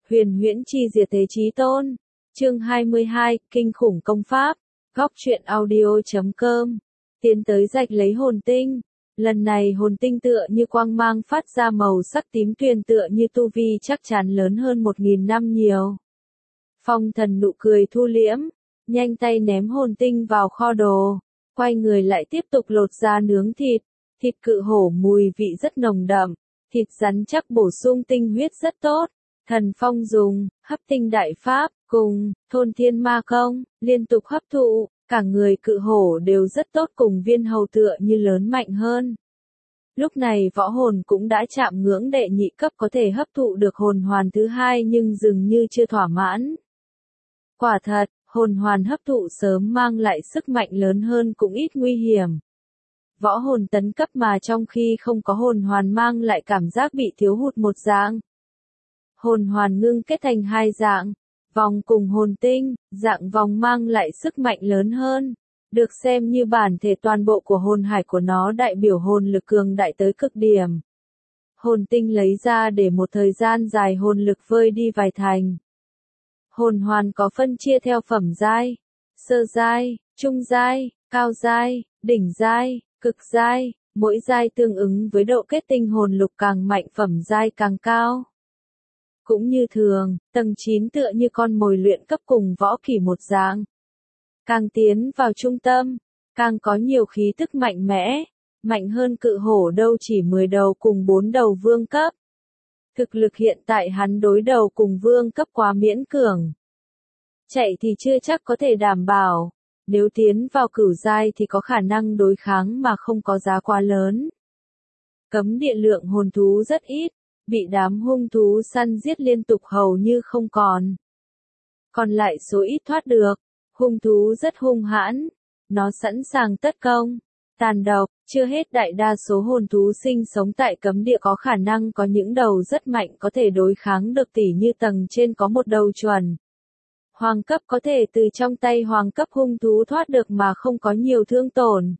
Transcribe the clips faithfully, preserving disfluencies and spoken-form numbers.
Huyền huyễn chi diệt thế chí tôn. Chương hai mươi hai, Kinh khủng công pháp. Góc truyện audio chấm com. Tiến tới rạch lấy hồn tinh. Lần này hồn tinh tựa như quang mang phát ra màu sắc tím tuyền, tựa như tu vi chắc chắn lớn hơn một nghìn năm nhiều. Phong Thần nụ cười thu liễm, nhanh tay ném hồn tinh vào kho đồ, quay người lại tiếp tục lột ra nướng thịt. Thịt cự hổ mùi vị rất nồng đậm, thịt rắn chắc bổ sung tinh huyết rất tốt. Thần Phong dùng hấp tinh đại pháp cùng thôn thiên ma công liên tục hấp thụ, cả người cự hổ đều rất tốt, cùng viên hầu tựa như lớn mạnh hơn. Lúc này võ hồn cũng đã chạm ngưỡng đệ nhị cấp, có thể hấp thụ được hồn hoàn thứ hai nhưng dường như chưa thỏa mãn. Quả thật, hồn hoàn hấp thụ sớm mang lại sức mạnh lớn hơn cũng ít nguy hiểm. Võ hồn tấn cấp mà trong khi không có hồn hoàn mang lại cảm giác bị thiếu hụt một dạng. Hồn hoàn ngưng kết thành hai dạng, vòng cùng hồn tinh, dạng vòng mang lại sức mạnh lớn hơn, được xem như bản thể toàn bộ của hồn hải của nó, đại biểu hồn lực cường đại tới cực điểm. Hồn tinh lấy ra để một thời gian dài hồn lực vơi đi vài thành. Hồn hoàn có phân chia theo phẩm giai, sơ giai, trung giai, cao giai, đỉnh giai, cực giai, mỗi giai tương ứng với độ kết tinh hồn lục càng mạnh phẩm giai càng cao. Cũng như thường, tầng chín tựa như con mồi luyện cấp cùng võ kỹ một dạng. Càng tiến vào trung tâm, càng có nhiều khí tức mạnh mẽ, mạnh hơn cự hổ đâu chỉ mười đầu cùng bốn đầu vương cấp. Thực lực hiện tại hắn đối đầu cùng vương cấp quá miễn cường. Chạy thì chưa chắc có thể đảm bảo, nếu tiến vào cửu giai thì có khả năng đối kháng mà không có giá quá lớn. Cấm địa lượng hồn thú rất ít, bị đám hung thú săn giết liên tục hầu như không còn. Còn lại số ít thoát được, hung thú rất hung hãn, nó sẵn sàng tất công, tàn độc, chưa hết đại đa số hồn thú sinh sống tại cấm địa có khả năng có những đầu rất mạnh có thể đối kháng được, tỉ như tầng trên có một đầu chuẩn. Hoàng cấp có thể từ trong tay hoàng cấp hung thú thoát được mà không có nhiều thương tổn.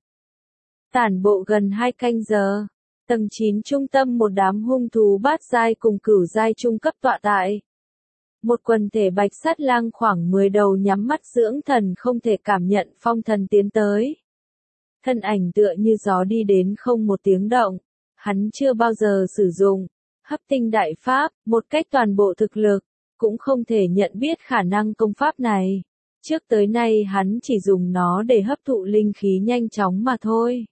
Tản bộ gần hai canh giờ. Tầng chín trung tâm một đám hung thú bát giai cùng cửu giai trung cấp tọa tại. Một quần thể bạch sát lang khoảng mười đầu nhắm mắt dưỡng thần, không thể cảm nhận Phong Thần tiến tới. Thân ảnh tựa như gió đi đến không một tiếng động. Hắn chưa bao giờ sử dụng hấp tinh đại pháp, một cách toàn bộ thực lực, cũng không thể nhận biết khả năng công pháp này. Trước tới nay hắn chỉ dùng nó để hấp thụ linh khí nhanh chóng mà thôi.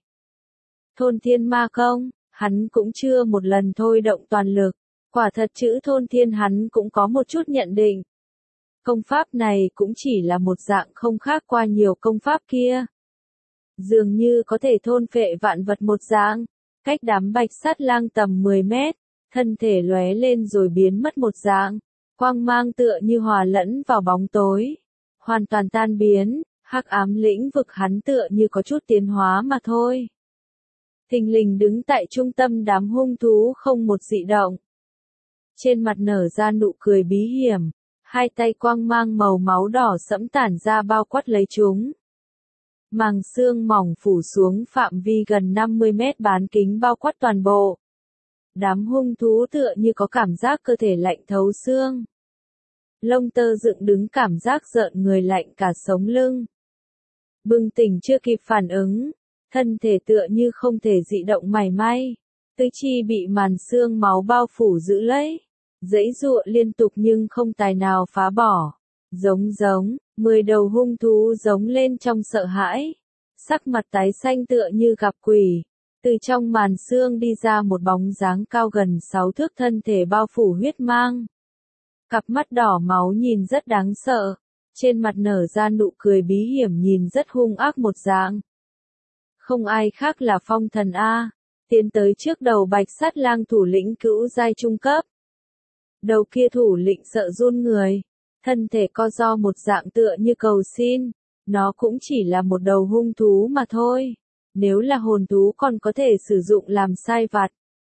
Thôn thiên ma công, hắn cũng chưa một lần thôi động toàn lực. Quả thật chữ thôn thiên hắn cũng có một chút nhận định. Công pháp này cũng chỉ là một dạng không khác qua nhiều công pháp kia. Dường như có thể thôn phệ vạn vật một dạng, cách đám bạch sát lang tầm mười mét, thân thể lóe lên rồi biến mất một dạng, quang mang tựa như hòa lẫn vào bóng tối, hoàn toàn tan biến, hắc ám lĩnh vực hắn tựa như có chút tiến hóa mà thôi. Thình lình đứng tại trung tâm đám hung thú không một dị động. Trên mặt nở ra nụ cười bí hiểm, hai tay quang mang màu máu đỏ sẫm tản ra bao quát lấy chúng. Màng xương mỏng phủ xuống phạm vi gần năm mươi mét bán kính bao quát toàn bộ. Đám hung thú tựa như có cảm giác cơ thể lạnh thấu xương. Lông tơ dựng đứng, cảm giác rợn người, lạnh cả sống lưng. Bừng tỉnh chưa kịp phản ứng, thân thể tựa như không thể dị động mảy may. Tứ chi bị màn xương máu bao phủ giữ lấy, giãy giụa liên tục nhưng không tài nào phá bỏ. Giống giống, mười đầu hung thú giống lên trong sợ hãi, sắc mặt tái xanh tựa như gặp quỷ. Từ trong màn xương đi ra một bóng dáng cao gần sáu thước, thân thể bao phủ huyết mang. Cặp mắt đỏ máu nhìn rất đáng sợ, trên mặt nở ra nụ cười bí hiểm, nhìn rất hung ác một dạng. Không ai khác là Phong Thần A, tiến tới trước đầu bạch sát lang thủ lĩnh cửu giai trung cấp. Đầu kia thủ lĩnh sợ run người, thân thể co ro một dạng tựa như cầu xin, nó cũng chỉ là một đầu hung thú mà thôi. Nếu là hồn thú còn có thể sử dụng làm sai vặt.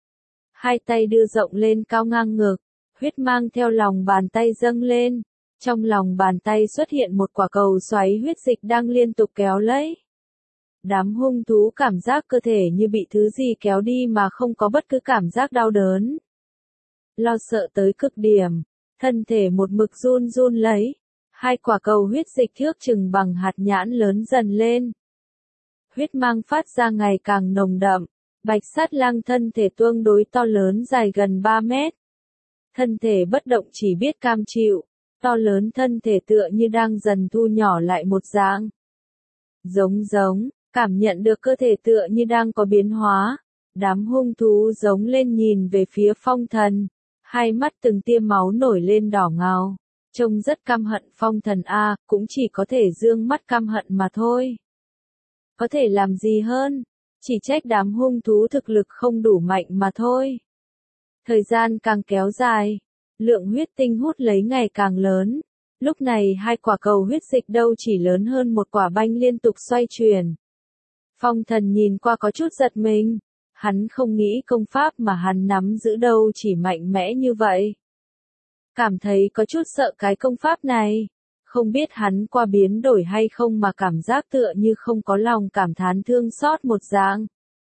Hai tay đưa rộng lên cao ngang ngực, huyết mang theo lòng bàn tay dâng lên. Trong lòng bàn tay xuất hiện một quả cầu xoáy huyết dịch đang liên tục kéo lấy. Đám hung thú cảm giác cơ thể như bị thứ gì kéo đi mà không có bất cứ cảm giác đau đớn. Lo sợ tới cực điểm, thân thể một mực run run lấy, hai quả cầu huyết dịch thước chừng bằng hạt nhãn lớn dần lên. Huyết mang phát ra ngày càng nồng đậm, Bạch Sát Lang thân thể tương đối to lớn dài gần ba mét. Thân thể bất động chỉ biết cam chịu, to lớn thân thể tựa như đang dần thu nhỏ lại một dạng. Giống giống, cảm nhận được cơ thể tựa như đang có biến hóa, đám hung thú giống lên nhìn về phía Phong Thần, hai mắt từng tia máu nổi lên đỏ ngầu, trông rất căm hận Phong Thần a, cũng chỉ có thể dương mắt căm hận mà thôi. Có thể làm gì hơn, chỉ trách đám hung thú thực lực không đủ mạnh mà thôi. Thời gian càng kéo dài, lượng huyết tinh hút lấy ngày càng lớn. Lúc này hai quả cầu huyết dịch đâu chỉ lớn hơn một quả banh liên tục xoay chuyển. Phong Thần nhìn qua có chút giật mình. Hắn không nghĩ công pháp mà hắn nắm giữ đâu chỉ mạnh mẽ như vậy. Cảm thấy có chút sợ cái công pháp này. Không biết hắn qua biến đổi hay không mà cảm giác tựa như không có lòng cảm thán thương xót một dạng.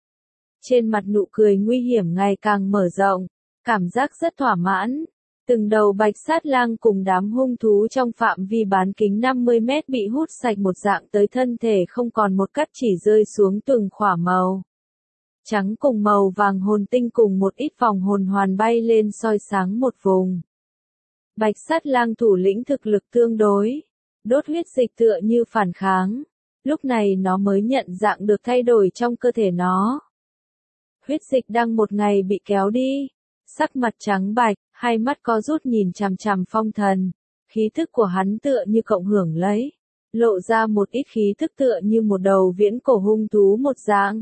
Trên mặt nụ cười nguy hiểm ngày càng mở rộng, cảm giác rất thỏa mãn. Từng đầu Bạch Sát Lang cùng đám hung thú trong phạm vi bán kính năm mươi mét bị hút sạch một dạng tới thân thể không còn một cắt chỉ rơi xuống từng khỏa màu trắng cùng màu vàng hồn tinh cùng một ít vòng hồn hoàn bay lên soi sáng một vùng. Bạch Sát Lang thủ lĩnh thực lực tương đối, đốt huyết dịch tựa như phản kháng, lúc này nó mới nhận dạng được thay đổi trong cơ thể nó. Huyết dịch đang một ngày bị kéo đi, sắc mặt trắng bạch, hai mắt co rút nhìn chằm chằm Phong Thần, khí thức của hắn tựa như cộng hưởng lấy, lộ ra một ít khí thức tựa như một đầu viễn cổ hung thú một dạng.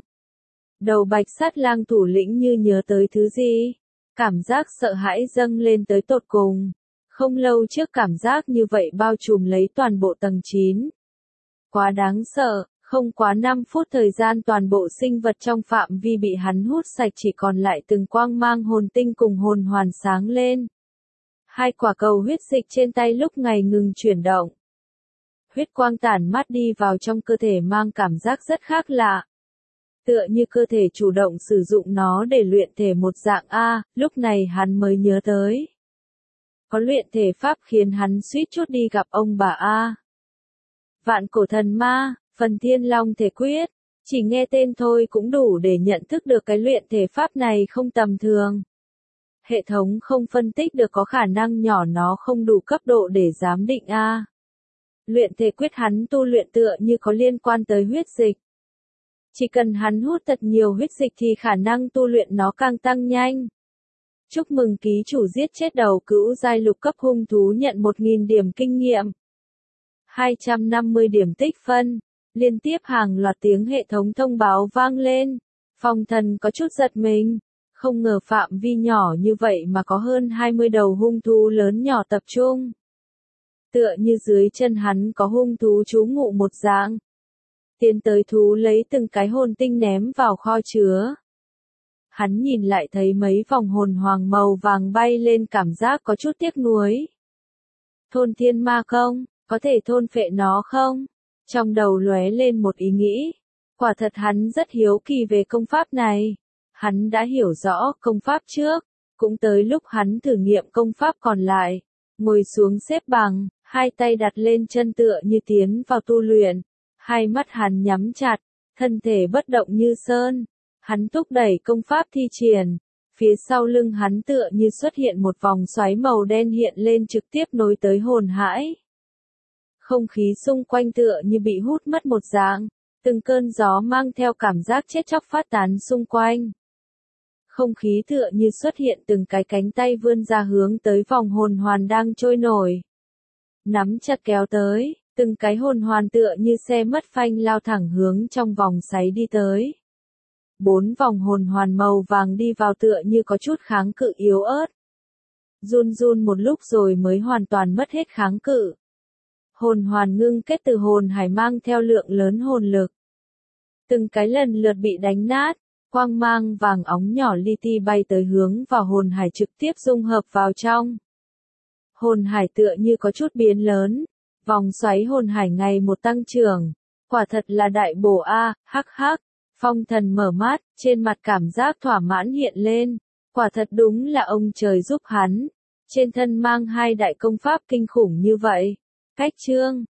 Đầu Bạch Sát Lang thủ lĩnh như nhớ tới thứ gì, cảm giác sợ hãi dâng lên tới tột cùng. Không lâu trước cảm giác như vậy bao trùm lấy toàn bộ tầng chín. Quá đáng sợ, không quá năm phút thời gian toàn bộ sinh vật trong phạm vi bị hắn hút sạch chỉ còn lại từng quang mang hồn tinh cùng hồn hoàn sáng lên. Hai quả cầu huyết dịch trên tay lúc ngày ngừng chuyển động. Huyết quang tản mát đi vào trong cơ thể mang cảm giác rất khác lạ. Tựa như cơ thể chủ động sử dụng nó để luyện thể một dạng A, lúc này hắn mới nhớ tới. Có luyện thể pháp khiến hắn suýt chút đi gặp ông bà A. Vạn cổ thần ma, phần thiên long thể quyết, chỉ nghe tên thôi cũng đủ để nhận thức được cái luyện thể pháp này không tầm thường. Hệ thống không phân tích được có khả năng nhỏ nó không đủ cấp độ để giám định A. Luyện thể quyết hắn tu luyện tựa như có liên quan tới huyết dịch. Chỉ cần hắn hút thật nhiều huyết dịch thì khả năng tu luyện nó càng tăng nhanh. Chúc mừng ký chủ giết chết đầu cữu giai lục cấp hung thú nhận một nghìn điểm kinh nghiệm. hai trăm năm mươi điểm tích phân. Liên tiếp hàng loạt tiếng hệ thống thông báo vang lên. Phong Thần có chút giật mình. Không ngờ phạm vi nhỏ như vậy mà có hơn hai mươi đầu hung thú lớn nhỏ tập trung. Tựa như dưới chân hắn có hung thú trú ngụ một dạng. Tiến tới thú lấy từng cái hồn tinh ném vào kho chứa. Hắn nhìn lại thấy mấy vòng hồn hoàng màu vàng bay lên cảm giác có chút tiếc nuối. Thôn thiên ma công, có thể thôn phệ nó không? Trong đầu lóe lên một ý nghĩ. Quả thật hắn rất hiếu kỳ về công pháp này. Hắn đã hiểu rõ công pháp trước, cũng tới lúc hắn thử nghiệm công pháp còn lại. Ngồi xuống xếp bằng, hai tay đặt lên chân tựa như tiến vào tu luyện. Hai mắt hắn nhắm chặt, thân thể bất động như sơn. Hắn thúc đẩy công pháp thi triển, phía sau lưng hắn tựa như xuất hiện một vòng xoáy màu đen hiện lên trực tiếp nối tới hồn hải. Không khí xung quanh tựa như bị hút mất một dạng, từng cơn gió mang theo cảm giác chết chóc phát tán xung quanh. Không khí tựa như xuất hiện từng cái cánh tay vươn ra hướng tới vòng hồn hoàn đang trôi nổi. Nắm chặt kéo tới, từng cái hồn hoàn tựa như xe mất phanh lao thẳng hướng trong vòng xoáy đi tới. Bốn vòng hồn hoàn màu vàng đi vào tựa như có chút kháng cự yếu ớt. Run run một lúc rồi mới hoàn toàn mất hết kháng cự. Hồn hoàn ngưng kết từ hồn hải mang theo lượng lớn hồn lực. Từng cái lần lượt bị đánh nát, quang mang vàng óng nhỏ li ti bay tới hướng vào hồn hải trực tiếp dung hợp vào trong. Hồn hải tựa như có chút biến lớn, vòng xoáy hồn hải ngày một tăng trưởng. Quả thật là đại bổ a, hắc hắc. Phong Thần mở mắt, trên mặt cảm giác thỏa mãn hiện lên. Quả thật đúng là ông trời giúp hắn. trên thân mang hai đại công pháp kinh khủng như vậy. Cách chương